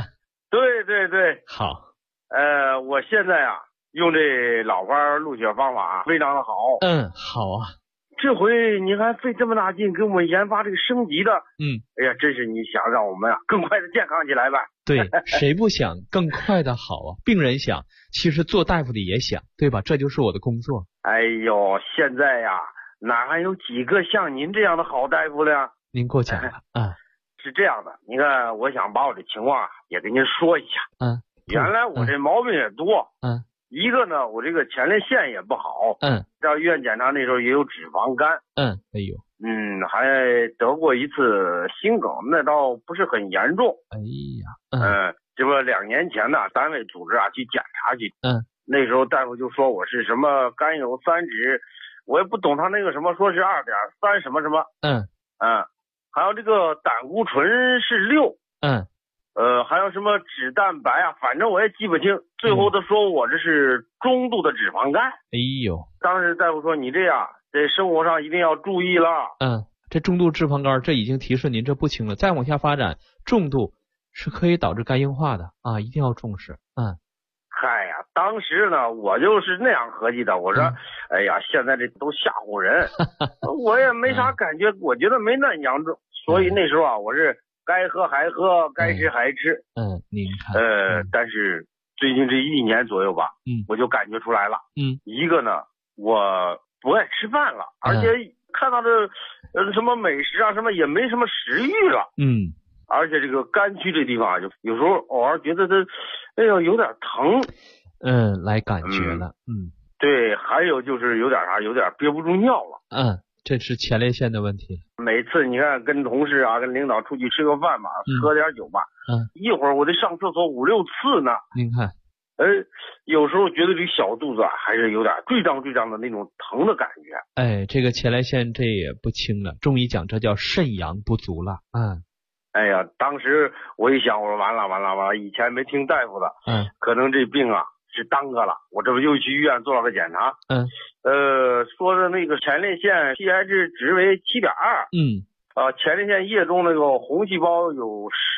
对对对。 好。 我现在啊用这老花录血方法非常的好。 好啊。 这回你还费这么大劲给我们研发这个升级的。哎呀，真是你想让我们啊更快的健康起来吧？ 对，谁不想更快的好啊？病人想，其实做大夫的也想，对吧？这就是我的工作。 哎呦，现在呀，哪还有几个像您这样的好大夫了？ 您过奖了。 是这样的，你看，我想把我的情况啊也跟您说一下。原来我这毛病也多。一个呢，我这个前列腺也不好。到医院检查那时候也有脂肪肝。 哎呦。 还得过一次心梗，那倒不是很严重。 哎呀。 这不2年前呢，单位组织啊去检查去。那时候大夫就说我是什么甘油三酯，我也不懂他那个什么，说是2.3什么什么。还有这个胆固醇是6。还有什么脂蛋白啊，反正我也记不清。最后他说我这是中度的脂肪肝。 哎呦， 当时大夫说你这样在生活上一定要注意了。 这中度脂肪肝，这已经提示您这不轻了，再往下发展，重度是可以导致肝硬化的啊，一定要重视。 嗨呀，当时呢我就是那样合计的，我说哎呀，现在这都吓唬人。我也没啥感觉，我觉得没那严重，所以那时候啊我是该喝还喝，该吃还吃。 您看。 但是最近这1年左右吧，我就感觉出来了。一个呢，我不爱吃饭了，而且看到这什么美食啊什么也没什么食欲了。而且这个肝区这地方啊，就有时候偶尔觉得它，哎呦有点疼。 来感觉了。 对，还有就是有点憋不住尿了。 这是前列腺的问题。 每次你看跟同事啊跟领导出去吃个饭嘛，喝点酒吧，一会儿我得上厕所5、6次呢。 您看。 有时候觉得这小肚子啊还是有点坠胀的那种疼的感觉。 这个前列腺这也不轻了，中医讲这叫肾阳不足了。 哎呀，当时我一想，我说完了，以前没听大夫的，可能这病啊是耽搁了，我这不又去医院做了个检查。说的那个前列腺 pH 值为7.2。前列腺液中那个红细胞有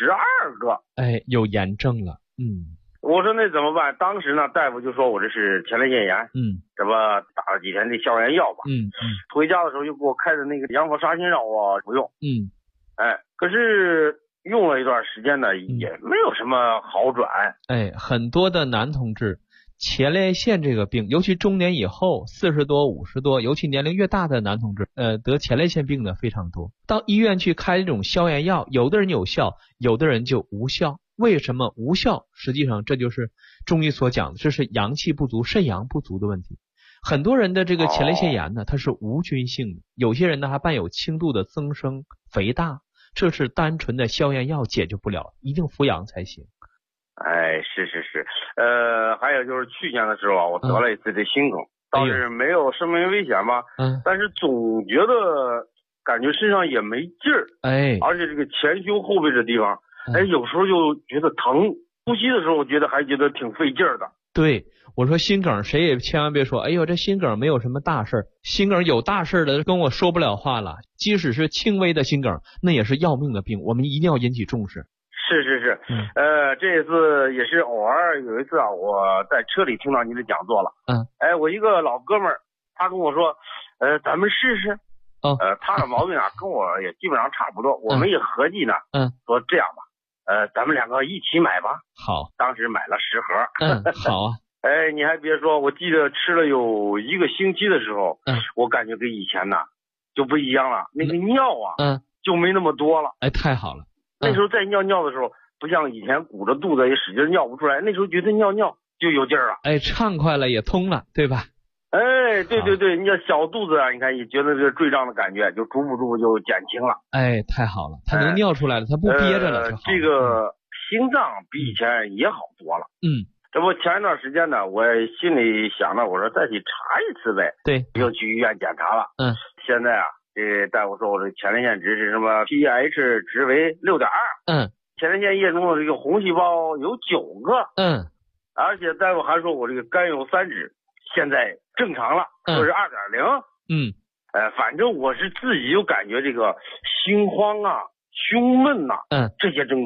12个。 有炎症了。 我说那怎么办？当时呢，大夫就说我这是前列腺炎。这不打了几天的消炎药吧。回家的时候又给我开的那个羊驼沙星让我服用。可是用了一段时间呢，也没有什么好转。 很多的男同志前列腺这个病，尤其中年以后40多50多，尤其年龄越大的男同志，得前列腺病的非常多。到医院去开这种消炎药，有的人有效，有的人就无效。为什么无效？实际上这就是中医所讲的，这是阳气不足、肾阳不足的问题。很多人的这个前列腺炎呢，它是无菌性的，有些人呢还伴有轻度的增生、肥大，这是单纯的消炎药解决不了，一定服养才行。 是。还有就是去年的时候啊，我得了一次这心梗，倒是没有生命危险吧。但是总觉得感觉身上也没劲儿。而且这个前胸后背这地方，有时候就觉得疼，呼吸的时候我觉得还觉得挺费劲儿的。 对，我说心梗谁也千万别说，哎呦这心梗没有什么大事儿，心梗有大事的跟我说不了话了。即使是轻微的心梗，那也是要命的病，我们一定要引起重视。 是。这次也是偶尔有一次啊，我在车里听到您的讲座了。我一个老哥们儿，他跟我说，咱们试试。他的毛病啊跟我也基本上差不多，我们也合计呢。说这样吧，咱们2个一起买吧。 好。 当时买了10盒。 好啊。 你还别说，我记得吃了有1个星期的时候，我感觉跟以前呢就不一样了，那个尿啊，就没那么多了。 太好了。 那时候在尿的时候，不像以前鼓着肚子也使劲尿不出来，那时候觉得尿就有劲儿了。 畅快了，也通了，对吧？ 对，你要小肚子啊，你看也觉得这个坠胀的感觉就逐步就减轻了。 太好了，它能尿出来了，它不憋着了。 这个心脏比以前也好多了。这不前一段时间呢，我心里想着，我说再去查一次呗。 对， 又去医院检查了。现在啊，这大夫说我这前列腺值是什么 pH 值为6.2。前列腺液中的这个红细胞有9个。而且大夫还说我这个甘油三酯现在正常了，说是2.0。反正我是自己就感觉这个心慌啊、胸闷呐，这些症状啊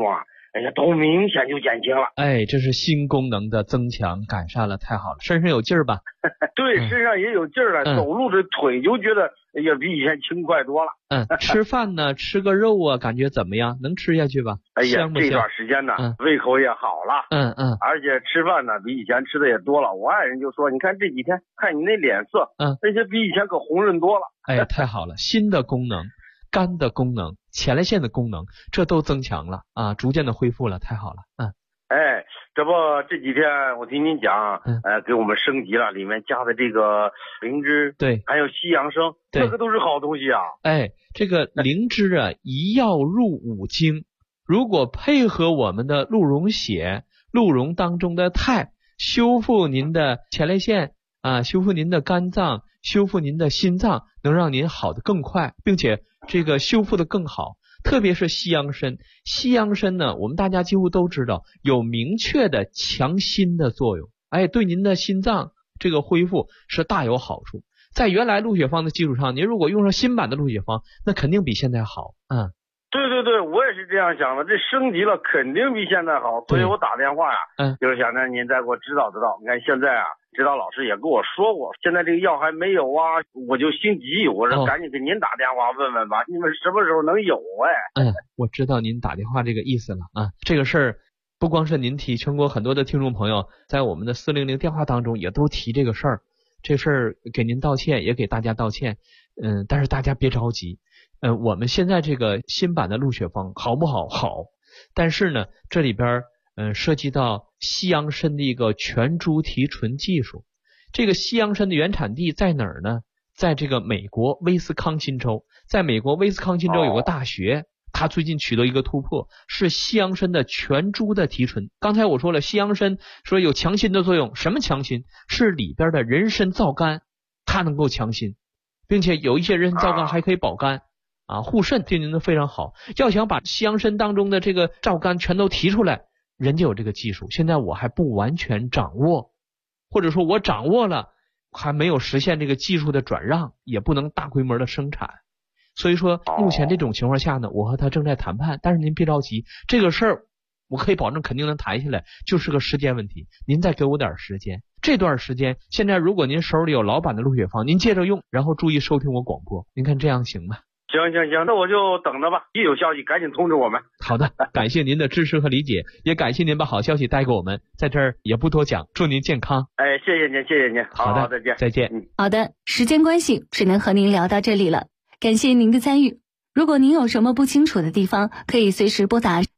哎呀，都明显就减轻了。 哎，这是心功能的增强改善了，太好了，身上有劲儿吧？ 对，身上也有劲儿了，走路这腿就觉得也比以前轻快多了。 吃饭呢，吃个肉啊，感觉怎么样？能吃下去吧？ 哎呀，这段时间呢，胃口也好了。而且吃饭呢，比以前吃的也多了。我爱人就说，你看这几天看你那脸色，那些比以前可红润多了。 哎，太好了，心的功能、肝的功能、前列腺的功能，这都增强了啊，逐渐的恢复了，太好了。 哎，这不这几天我听您讲，给我们升级了，里面加的这个灵芝， 对， 还有西洋参，这个都是好东西啊。 哎，这个灵芝啊，一药入五经，如果配合我们的鹿茸血、鹿茸当中的肽，修复您的前列腺啊，修复您的肝脏，修复您的心脏，能让您好得更快，并且这个修复得更好。特别是西洋参，西洋参呢，我们大家几乎都知道有明确的强心的作用，哎，对您的心脏这个恢复是大有好处。在原来鹿血方的基础上，您如果用上新版的鹿血方，那肯定比现在好。 对对对，我也是这样想的，这升级了肯定比现在好，所以我打电话呀，就是想让您再给我指导指导。你看现在啊，指导老师也跟我说过，现在这个药还没有啊，我就心急，我说赶紧给您打电话问问吧，你们什么时候能有？ 我知道您打电话这个意思了啊，这个事儿不光是您提，全国很多的听众朋友在我们的400电话当中也都提这个事儿，这事儿给您道歉，也给大家道歉。但是大家别着急，我们现在这个新版的鹿血方好不好？好，但是呢，这里边涉及到西洋参的一个全猪提纯技术。这个西洋参的原产地在哪儿呢？在这个美国威斯康辛州，在美国威斯康辛州有个大学，他最近取得一个突破，是西洋参的全猪的提纯。刚才我说了，西洋参说有强心的作用，什么强心？是里边的人参皂苷，它能够强心，并且有一些人参皂苷还可以保肝啊，护肾，对您的非常好。要想把西洋参当中的这个皂苷全都提出来，人家有这个技术，现在我还不完全掌握，或者说我掌握了，还没有实现这个技术的转让，也不能大规模的生产。所以说目前这种情况下呢，我和他正在谈判，但是您别着急，这个事儿我可以保证肯定能谈下来，就是个时间问题，您再给我点时间。这段时间现在如果您手里有老版的鹿血方，您接着用，然后注意收听我广播，您看这样行吗？ 行，那我就等着吧，一有消息赶紧通知我们。 好的，感谢您的支持和理解，也感谢您把好消息带给我们，在这儿也不多讲，祝您健康。 哎，谢谢您。 好的，再见。 好的，时间关系只能和您聊到这里了，感谢您的参与。如果您有什么不清楚的地方，可以随时拨打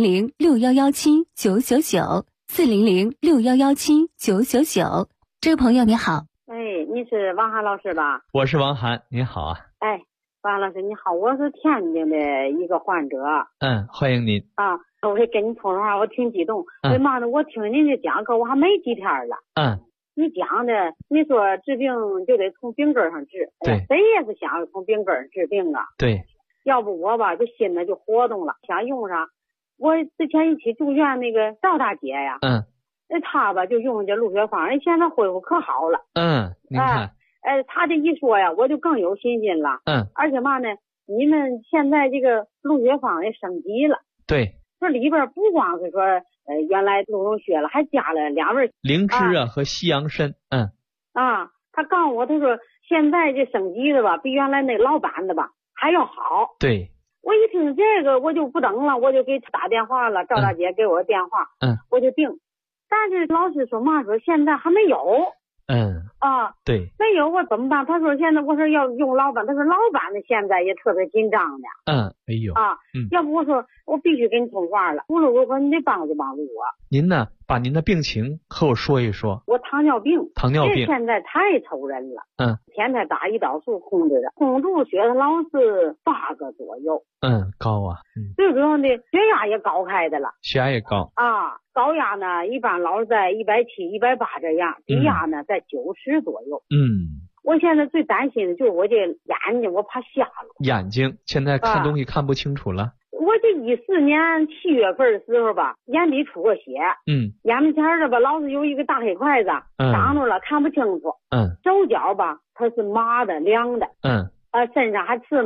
400-6117-999，400-6117-999。这位朋友你好。 你是王涵老师吧？ 我是王涵，你好啊。 王涵老师你好，我是天津的一个患者。 欢迎您啊，我会跟你通话，我挺激动。为嘛呢？我听您的讲课我还没几天了。你讲的，你说治病就得从病根上治， 对， 谁也是想从病根上治病啊。 对， 要不我吧，这心呢就活动了，想用上。我之前一起住院那个赵大姐呀，那她吧就用这鹿血方，人现在恢复可好了。 您看， 她这一说呀，我就更有信心了。而且嘛呢，你们现在这个鹿血方也升级了。 对， 这里边不光是说原来鹿茸血了，还加了2味灵芝和西洋参。 他告诉我，他说现在这升级的吧，比原来那老版的吧还要好。 对， 我一听这个，我就不等了，我就给打电话了，赵大姐给我电话，我就定。但是老师说嘛，说现在还没有。 对， 没有我怎么办？他说现在我说要用老版，他说老版的现在也特别紧张的。要不我说我必须跟你通话了，无论如何你得帮助帮助我。 您呢，把您的病情和我说一说。 我糖尿病， 这现在太愁人了。天天打胰岛素控制的，控制血糖老是8个左右。 高啊。 最主要的血压也高开的了。 血压也高高压呢一般老是在170、180这样，低压呢在90左右。我现在最担心的就是我这眼睛，我怕瞎了。 眼睛现在看东西看不清楚了。 我这14年7月份的时候吧，眼底出过血。眼门前的吧，老是有一个大黑块子，挡住了，看不清楚。手脚吧，它是麻的、凉的。身上还刺挠，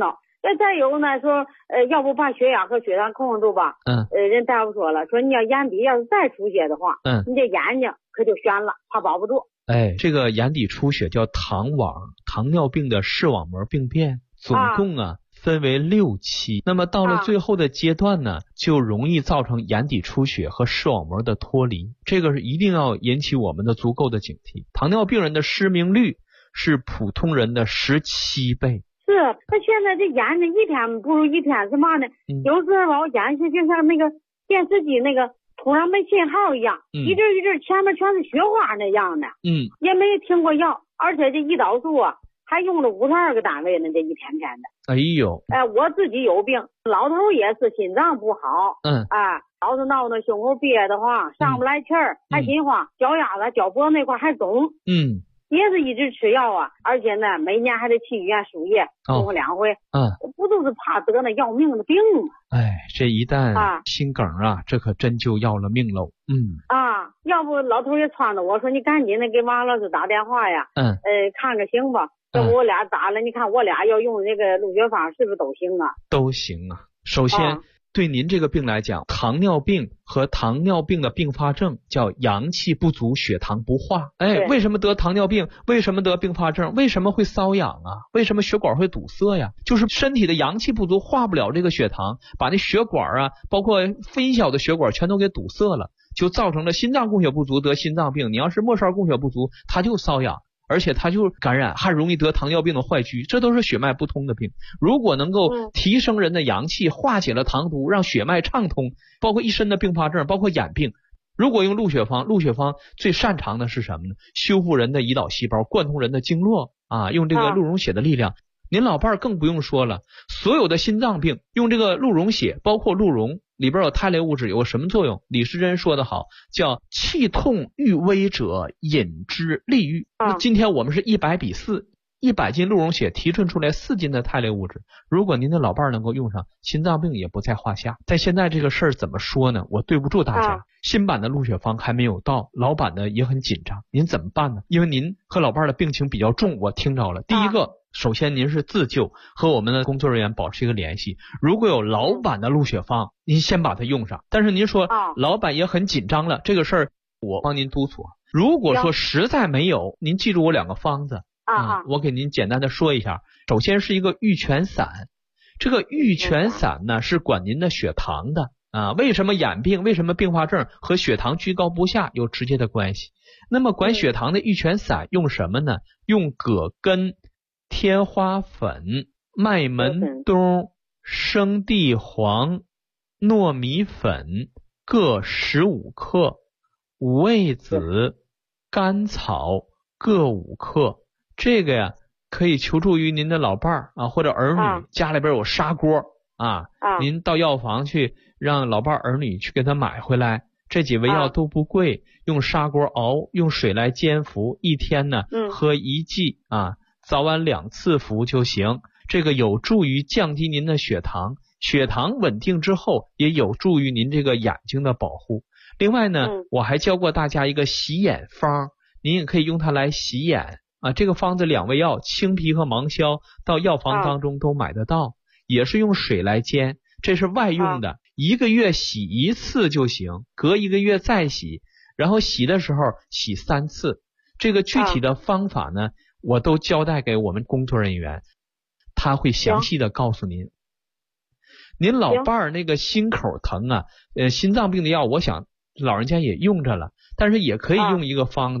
再有呢说要不把血压和血糖控制住吧，人大夫说了，说你要眼底要是再出血的话，你这眼睛可就悬了，怕保不住。 这个眼底出血叫糖网，糖尿病的视网膜病变，总共分为6期，那么到了最后的阶段呢，就容易造成眼底出血和视网膜的脱离，这个是一定要引起我们的足够的警惕。糖尿病人的失明率是普通人的17倍。 是，他现在这眼睛一天不如一天，是嘛呢？有时候我眼睛就像那个电视机那个突然没信号一样，一阵一阵前面全是雪花那样的，也没听过药，而且这胰岛素还用了52个单位呢，这一天天的。 哎呦， 我自己有病，老头也是心脏不好，老是闹那胸口憋得慌，上不来气儿，还心慌，脚丫子、脚脖那块还肿，也是一直吃药而且呢，每年还得去医院输液，1回2回，不都是怕得那要命的病吗？ 这一旦心梗这可真就要了命喽。 要不老头也撺掇我说，你赶紧的给王老师打电话呀，看个行吧。这我俩打了，你看我俩要用这个鹿血芳是不是都行啊？ 都行啊。首先，对您这个病来讲，糖尿病和糖尿病的并发症叫阳气不足，血糖不化。为什么得糖尿病？为什么得并发症？为什么会瘙痒为什么血管会堵塞呀？就是身体的阳气不足，化不了这个血糖，把那血管包括微小的血管全都给堵塞了，就造成了心脏供血不足，得心脏病。你要是末梢供血不足，它就瘙痒，而且它就感染，还容易得糖尿病的坏疽，这都是血脉不通的病。如果能够提升人的阳气，化解了糖毒，让血脉畅通，包括一身的并发症，包括眼病，如果用鹿血芳，鹿血芳最擅长的是什么呢？修复人的胰岛细胞，贯通人的经络用这个鹿茸血的力量。您老伴儿更不用说了，所有的心脏病用这个鹿茸血，包括鹿茸里边有肽类物质，有什么作用？李时珍说的好，叫气痛欲危者饮之利愈。今天我们是100比4，100斤鹿茸血提纯出来4斤的肽类物质，如果您的老伴儿能够用上，心脏病也不在话下。在现在这个事儿怎么说呢？我对不住大家，新版的鹿血芳还没有到，老版的也很紧张，您怎么办呢？因为您和老伴儿的病情比较重，我听着了。第一个，首先您是自救，和我们的工作人员保持一个联系，如果有老版的鹿血芳，您先把它用上。但是您说老板也很紧张了，这个事儿我帮您督促。如果说实在没有，您记住我2个方子我给您简单的说一下。首先是一个玉泉散，这个玉泉散呢是管您的血糖的为什么眼病，为什么并发症和血糖居高不下有直接的关系。那么管血糖的玉泉散用什么呢？用葛根、天花粉、麦门冬、生地黄、糯米粉各15克，五味子、甘草各5克。这个呀可以求助于您的老伴儿或者儿女，家里边有砂锅您到药房去让老伴儿儿女去给他买回来。这几味药都不贵，用砂锅熬，用水来煎服，一天呢喝1剂早晚2次服就行。这个有助于降低您的血糖，血糖稳定之后也有助于您这个眼睛的保护。另外呢我还教过大家一个洗眼方，您也可以用它来洗眼这个方子2味药青皮和芒硝到药房当中都买得到，也是用水来煎，这是外用的，1个月洗1次就行，隔1个月再洗，然后洗的时候洗3次。这个具体的方法呢我都交代给我们工作人员，他会详细的告诉您。您老伴儿那个心口疼心脏病的药我想老人家也用着了，但是也可以用一个方